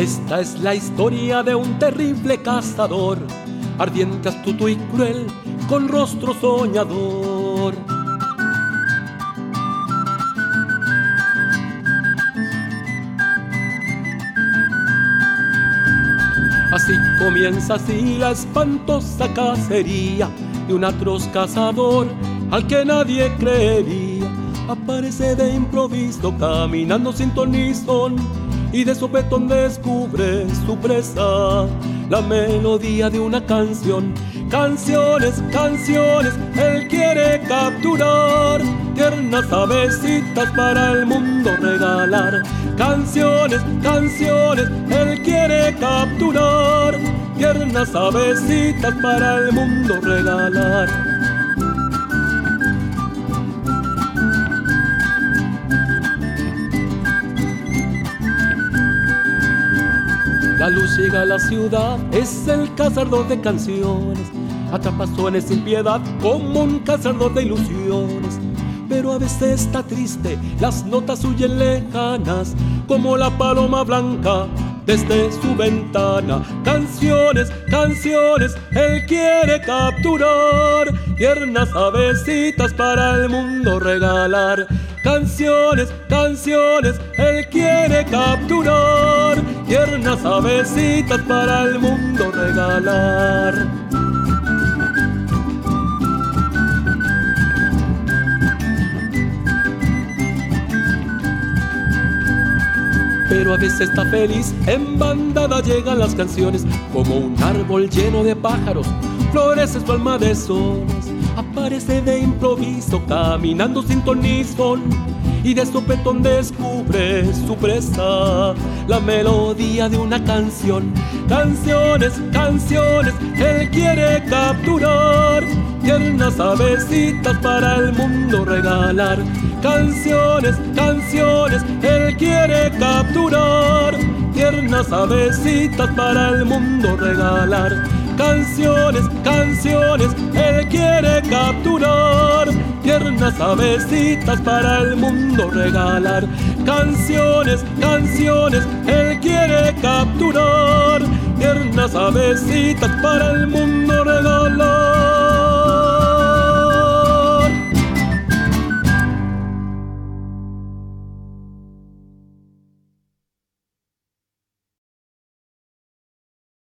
Esta es la historia de un terrible cazador, ardiente, astuto y cruel, con rostro soñador. Así comienza así la espantosa cacería de un atroz cazador al que nadie creería. Aparece de improviso caminando sin ton ni son, y de sopetón descubre su presa, la melodía de una canción. Canciones, canciones, él quiere capturar, tiernas avecitas para el mundo regalar. Canciones, canciones, él quiere capturar, tiernas avecitas para el mundo regalar. La luz llega a la ciudad, es el cazador de canciones, atrapa sueños sin piedad como un cazador de ilusiones. Pero a veces está triste, las notas huyen lejanas, como la paloma blanca desde su ventana. Canciones, canciones, él quiere capturar, tiernas avecitas para el mundo regalar. Canciones, canciones, él quiere capturar, tiernas avecitas para el mundo regalar. Pero a veces está feliz, en bandada llegan las canciones, como un árbol lleno de pájaros, florece su alma de sones. Aparece de improviso, caminando sin ton ni son, y de sopetón descubre su presa, la melodía de una canción. Canciones, canciones, él quiere capturar, tiernas avecitas para el mundo regalar. Canciones, canciones, él quiere capturar, tiernas avecitas para el mundo regalar. Canciones, canciones, él quiere capturar, tiernas avecitas para el mundo regalar. Canciones, canciones, él quiere capturar, tiernas avecitas para el mundo regalar.